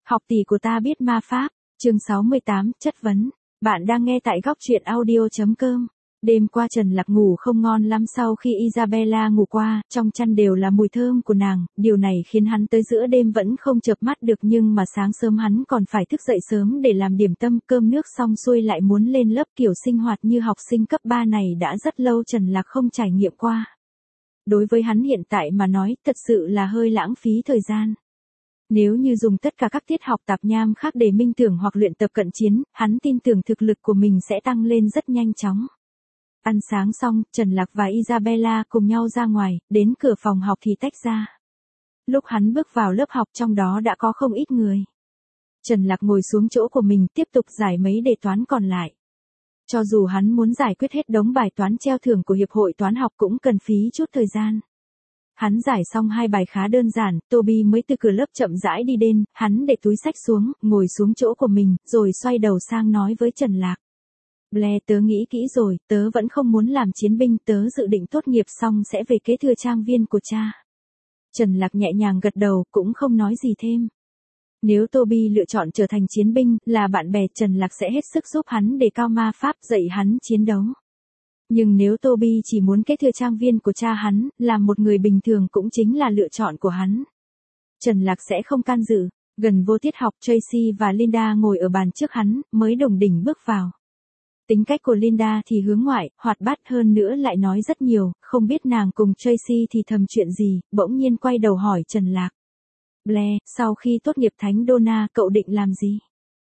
Học tỷ của ta biết ma pháp. Chương 68, chất vấn. Bạn đang nghe tại góc truyện audio.com. Đêm qua Trần Lạc ngủ không ngon lắm sau khi Isabella ngủ qua, trong chăn đều là mùi thơm của nàng, điều này khiến hắn tới giữa đêm vẫn không chợp mắt được, nhưng mà sáng sớm hắn còn phải thức dậy sớm để làm điểm tâm, cơm nước xong xuôi lại muốn lên lớp. Kiểu sinh hoạt như học sinh cấp 3 này đã rất lâu Trần Lạc không trải nghiệm qua. Đối với hắn hiện tại mà nói, thật sự là hơi lãng phí thời gian. Nếu như dùng tất cả các tiết học tạp nham khác để minh tưởng hoặc luyện tập cận chiến, hắn tin tưởng thực lực của mình sẽ tăng lên rất nhanh chóng. Ăn sáng xong, Trần Lạc và Isabella cùng nhau ra ngoài, đến cửa phòng học thì tách ra. Lúc hắn bước vào lớp học trong đó đã có không ít người. Trần Lạc ngồi xuống chỗ của mình tiếp tục giải mấy đề toán còn lại. Cho dù hắn muốn giải quyết hết đống bài toán treo thưởng của Hiệp hội Toán học cũng cần phí chút thời gian. Hắn giải xong 2 bài khá đơn giản, Toby mới từ cửa lớp chậm rãi đi đến, hắn để túi sách xuống, ngồi xuống chỗ của mình, rồi xoay đầu sang nói với Trần Lạc. Blair, tớ nghĩ kỹ rồi, tớ vẫn không muốn làm chiến binh, tớ dự định tốt nghiệp xong sẽ về kế thừa trang viên của cha. Trần Lạc nhẹ nhàng gật đầu, cũng không nói gì thêm. Nếu Toby lựa chọn trở thành chiến binh, là bạn bè, Trần Lạc sẽ hết sức giúp hắn đề cao ma pháp, dạy hắn chiến đấu. Nhưng nếu Toby chỉ muốn kế thừa trang viên của cha hắn, làm một người bình thường cũng chính là lựa chọn của hắn. Trần Lạc sẽ không can dự. Gần vô tiết học, Tracy và Linda ngồi ở bàn trước hắn, mới đồng đỉnh bước vào. Tính cách của Linda thì hướng ngoại, hoạt bát, hơn nữa lại nói rất nhiều, không biết nàng cùng Tracy thì thầm chuyện gì, bỗng nhiên quay đầu hỏi Trần Lạc. Blair, sau khi tốt nghiệp Thánh Donna, cậu định làm gì?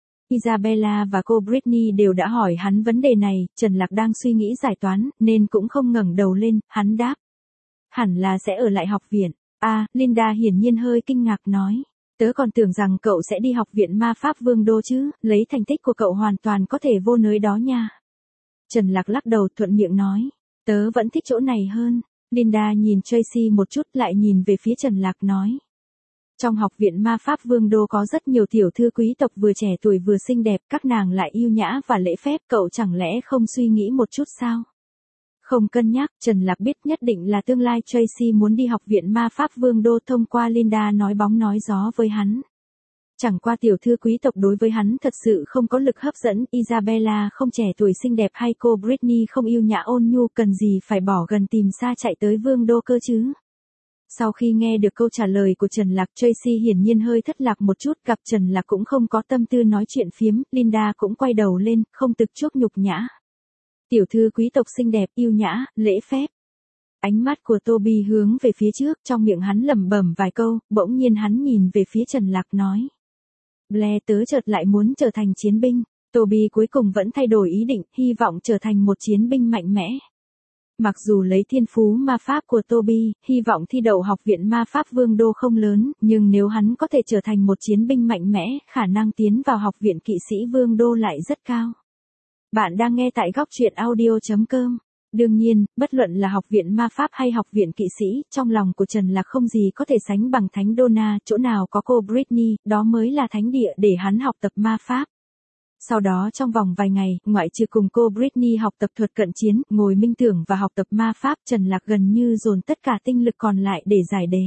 Isabella và cô Britney đều đã hỏi hắn vấn đề này, Trần Lạc đang suy nghĩ giải toán, nên cũng không ngẩng đầu lên, hắn đáp. Hẳn là sẽ ở lại học viện. Linda hiển nhiên hơi kinh ngạc nói. Tớ còn tưởng rằng cậu sẽ đi học viện ma pháp Vương đô chứ, lấy thành tích của cậu hoàn toàn có thể vô nơi đó nha. Trần Lạc lắc đầu thuận miệng nói. Tớ vẫn thích chỗ này hơn. Linda nhìn Tracy một chút lại nhìn về phía Trần Lạc nói. Trong học viện ma pháp Vương đô có rất nhiều tiểu thư quý tộc vừa trẻ tuổi vừa xinh đẹp, các nàng lại yêu nhã và lễ phép, cậu chẳng lẽ không suy nghĩ một chút sao? Không cân nhắc, Trần Lạc biết nhất định là tương lai Tracy muốn đi học viện ma pháp Vương đô, thông qua Linda nói bóng nói gió với hắn. Chẳng qua tiểu thư quý tộc đối với hắn thật sự không có lực hấp dẫn, Isabella không trẻ tuổi xinh đẹp hay cô Britney không yêu nhã ôn nhu, cần gì phải bỏ gần tìm xa chạy tới Vương đô cơ chứ? Sau khi nghe được câu trả lời của Trần Lạc, Tracy hiển nhiên hơi thất lạc một chút, gặp Trần Lạc cũng không có tâm tư nói chuyện phiếm, Linda cũng quay đầu lên, không tự chuốc nhục nhã. Tiểu thư quý tộc xinh đẹp, yêu nhã, lễ phép. Ánh mắt của Toby hướng về phía trước, trong miệng hắn lẩm bẩm vài câu, bỗng nhiên hắn nhìn về phía Trần Lạc nói. Blair, tớ chợt lại muốn trở thành chiến binh. Toby cuối cùng vẫn thay đổi ý định, hy vọng trở thành một chiến binh mạnh mẽ. Mặc dù lấy thiên phú ma pháp của Toby, hy vọng thi đậu học viện ma pháp Vương đô không lớn, nhưng nếu hắn có thể trở thành một chiến binh mạnh mẽ, khả năng tiến vào học viện kỵ sĩ Vương đô lại rất cao. Bạn đang nghe tại góc truyện audio.com. Đương nhiên, bất luận là học viện ma pháp hay học viện kỵ sĩ, trong lòng của Trần Lạc không gì có thể sánh bằng Thánh Donna, chỗ nào có cô Britney, đó mới là thánh địa để hắn học tập ma pháp. Sau đó trong vòng vài ngày, ngoại trừ cùng cô Britney học tập thuật cận chiến, ngồi minh tưởng và học tập ma pháp, Trần Lạc gần như dồn tất cả tinh lực còn lại để giải đề.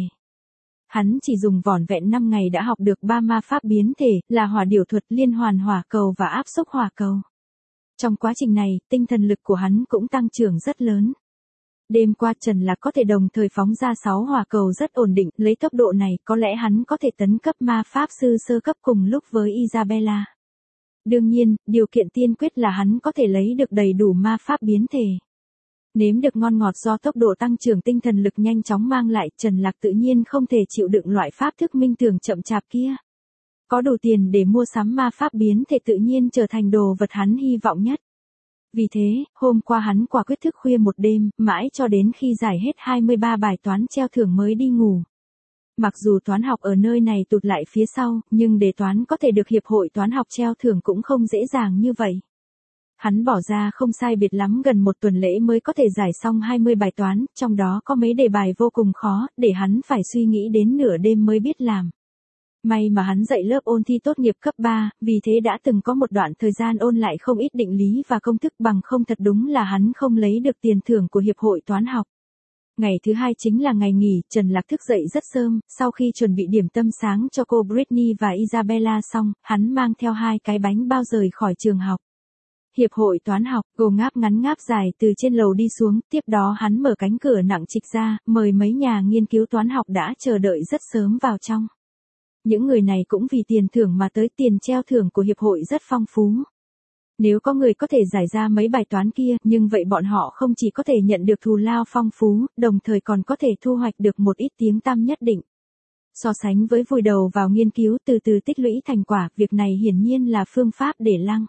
Hắn chỉ dùng vỏn vẹn 5 ngày đã học được 3 ma pháp biến thể, là hỏa điểu thuật, liên hoàn hỏa cầu và áp xúc hỏa cầu. Trong quá trình này, tinh thần lực của hắn cũng tăng trưởng rất lớn. Đêm qua Trần Lạc có thể đồng thời phóng ra 6 hỏa cầu rất ổn định, lấy tốc độ này, có lẽ hắn có thể tấn cấp ma pháp sư sơ cấp cùng lúc với Isabella. Đương nhiên, điều kiện tiên quyết là hắn có thể lấy được đầy đủ ma pháp biến thể. Nếm được ngon ngọt do tốc độ tăng trưởng tinh thần lực nhanh chóng mang lại, Trần Lạc tự nhiên không thể chịu đựng loại pháp thức minh tưởng chậm chạp kia. Có đủ tiền để mua sắm ma pháp biến thể tự nhiên trở thành đồ vật hắn hy vọng nhất. Vì thế, hôm qua hắn quả quyết thức khuya một đêm, mãi cho đến khi giải hết 23 bài toán treo thưởng mới đi ngủ. Mặc dù toán học ở nơi này tụt lại phía sau, nhưng để toán có thể được Hiệp hội Toán học treo thưởng cũng không dễ dàng như vậy. Hắn bỏ ra không sai biệt lắm gần một tuần lễ mới có thể giải xong 20 bài toán, trong đó có mấy đề bài vô cùng khó, để hắn phải suy nghĩ đến nửa đêm mới biết làm. May mà hắn dạy lớp ôn thi tốt nghiệp cấp 3, vì thế đã từng có một đoạn thời gian ôn lại không ít định lý và công thức, bằng không thật đúng là hắn không lấy được tiền thưởng của Hiệp hội Toán học. Ngày thứ hai chính là ngày nghỉ, Trần Lạc thức dậy rất sớm, sau khi chuẩn bị điểm tâm sáng cho cô Britney và Isabella xong, hắn mang theo 2 cái bánh bao rời khỏi trường học. Hiệp hội toán học, cô ngáp ngắn ngáp dài từ trên lầu đi xuống, tiếp đó hắn mở cánh cửa nặng trịch ra, mời mấy nhà nghiên cứu toán học đã chờ đợi rất sớm vào trong. Những người này cũng vì tiền thưởng mà tới, tiền treo thưởng của hiệp hội rất phong phú. Nếu có người có thể giải ra mấy bài toán kia, nhưng vậy bọn họ không chỉ có thể nhận được thù lao phong phú, đồng thời còn có thể thu hoạch được một ít tiếng tăm nhất định. So sánh với vùi đầu vào nghiên cứu từ từ tích lũy thành quả, việc này hiển nhiên là phương pháp để lăng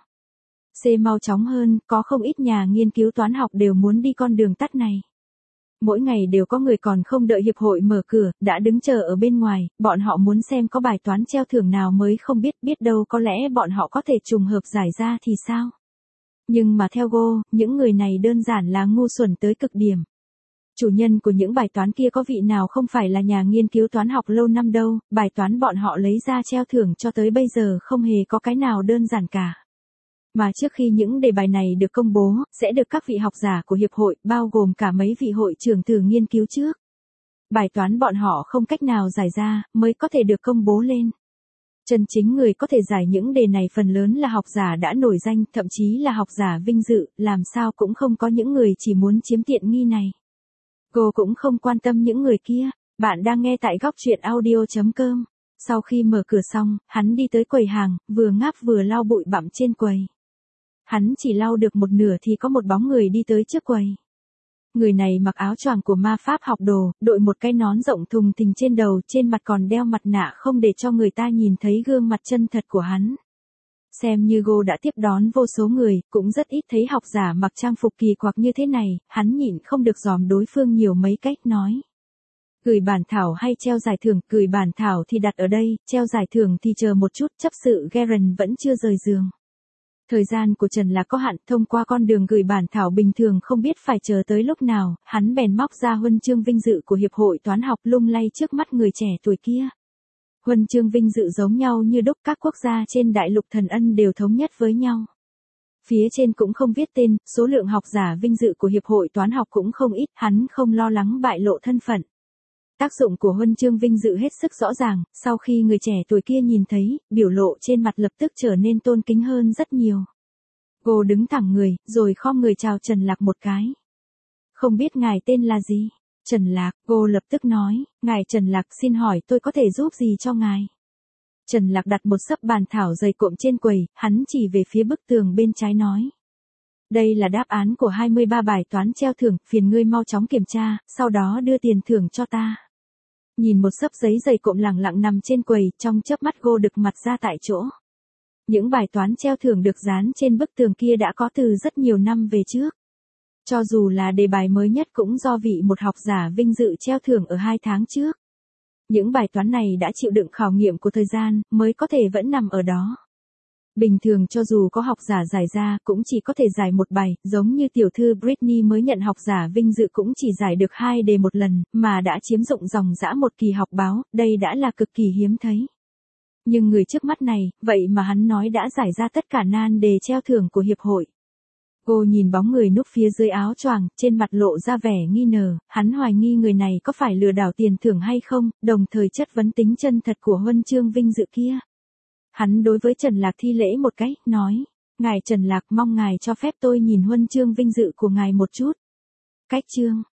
xê mau chóng hơn, có không ít nhà nghiên cứu toán học đều muốn đi con đường tắt này. Mỗi ngày đều có người còn không đợi hiệp hội mở cửa, đã đứng chờ ở bên ngoài, bọn họ muốn xem có bài toán treo thưởng nào mới không biết đâu có lẽ bọn họ có thể trùng hợp giải ra thì sao. Nhưng mà theo Go, những người này đơn giản là ngu xuẩn tới cực điểm. Chủ nhân của những bài toán kia có vị nào không phải là nhà nghiên cứu toán học lâu năm đâu, bài toán bọn họ lấy ra treo thưởng cho tới bây giờ không hề có cái nào đơn giản cả. Mà trước khi những đề bài này được công bố, sẽ được các vị học giả của hiệp hội, bao gồm cả mấy vị hội trưởng thử nghiên cứu trước. Bài toán bọn họ không cách nào giải ra, mới có thể được công bố lên. Chân chính người có thể giải những đề này phần lớn là học giả đã nổi danh, thậm chí là học giả vinh dự, làm sao cũng không có những người chỉ muốn chiếm tiện nghi này. Cô cũng không quan tâm những người kia. Bạn đang nghe tại góc truyện audio.com. Sau khi mở cửa xong, hắn đi tới quầy hàng, vừa ngáp vừa lau bụi bặm trên quầy. Hắn chỉ lau được một nửa thì có một bóng người đi tới trước quầy. Người này mặc áo choàng của ma pháp học đồ, đội một cái nón rộng thùng thình trên đầu, trên mặt còn đeo mặt nạ không để cho người ta nhìn thấy gương mặt chân thật của hắn. Xem như Go đã tiếp đón vô số người, cũng rất ít thấy học giả mặc trang phục kỳ quặc như thế này, hắn nhịn không được dòm đối phương nhiều mấy cách nói. Gửi bản thảo hay treo giải thưởng, gửi bản thảo thì đặt ở đây, treo giải thưởng thì chờ một chút, chấp sự Garen vẫn chưa rời giường. Thời gian của Trần Lạc có hạn, thông qua con đường gửi bản thảo bình thường không biết phải chờ tới lúc nào, hắn bèn móc ra huân chương vinh dự của Hiệp hội Toán học lung lay trước mắt người trẻ tuổi kia. Huân chương vinh dự giống nhau như đúc, các quốc gia trên đại lục Thần Ân đều thống nhất với nhau. Phía trên cũng không viết tên, số lượng học giả vinh dự của Hiệp hội Toán học cũng không ít, hắn không lo lắng bại lộ thân phận. Tác dụng của huân chương vinh dự hết sức rõ ràng, sau khi người trẻ tuổi kia nhìn thấy, biểu lộ trên mặt lập tức trở nên tôn kính hơn rất nhiều. Cô đứng thẳng người, rồi khom người chào Trần Lạc một cái. Không biết ngài tên là gì? Trần Lạc, cô lập tức nói, ngài Trần Lạc xin hỏi tôi có thể giúp gì cho ngài? Trần Lạc đặt một xấp bàn thảo dày cộm trên quầy, hắn chỉ về phía bức tường bên trái nói. Đây là đáp án của 23 bài toán treo thưởng, phiền ngươi mau chóng kiểm tra, sau đó đưa tiền thưởng cho ta. Nhìn một xấp giấy dày cộm lẳng lặng nằm trên quầy, trong chớp mắt cô đực mặt ra tại chỗ. Những bài toán treo thưởng được dán trên bức tường kia đã có từ rất nhiều năm về trước. Cho dù là đề bài mới nhất cũng do vị một học giả vinh dự treo thưởng ở 2 tháng trước. Những bài toán này đã chịu đựng khảo nghiệm của thời gian, mới có thể vẫn nằm ở đó. Bình thường cho dù có học giả giải ra, cũng chỉ có thể giải một bài, giống như tiểu thư Britney mới nhận học giả vinh dự cũng chỉ giải được 2 đề một lần, mà đã chiếm dụng dòng dã một kỳ học báo, đây đã là cực kỳ hiếm thấy. Nhưng người trước mắt này, vậy mà hắn nói đã giải ra tất cả nan đề treo thưởng của hiệp hội. Cô nhìn bóng người núp phía dưới áo choàng, trên mặt lộ ra vẻ nghi ngờ, hắn hoài nghi người này có phải lừa đảo tiền thưởng hay không, đồng thời chất vấn tính chân thật của huân chương vinh dự kia. Hắn đối với Trần Lạc thi lễ một cái, nói, ngài Trần Lạc mong ngài cho phép tôi nhìn huân chương vinh dự của ngài một chút. Cách chương,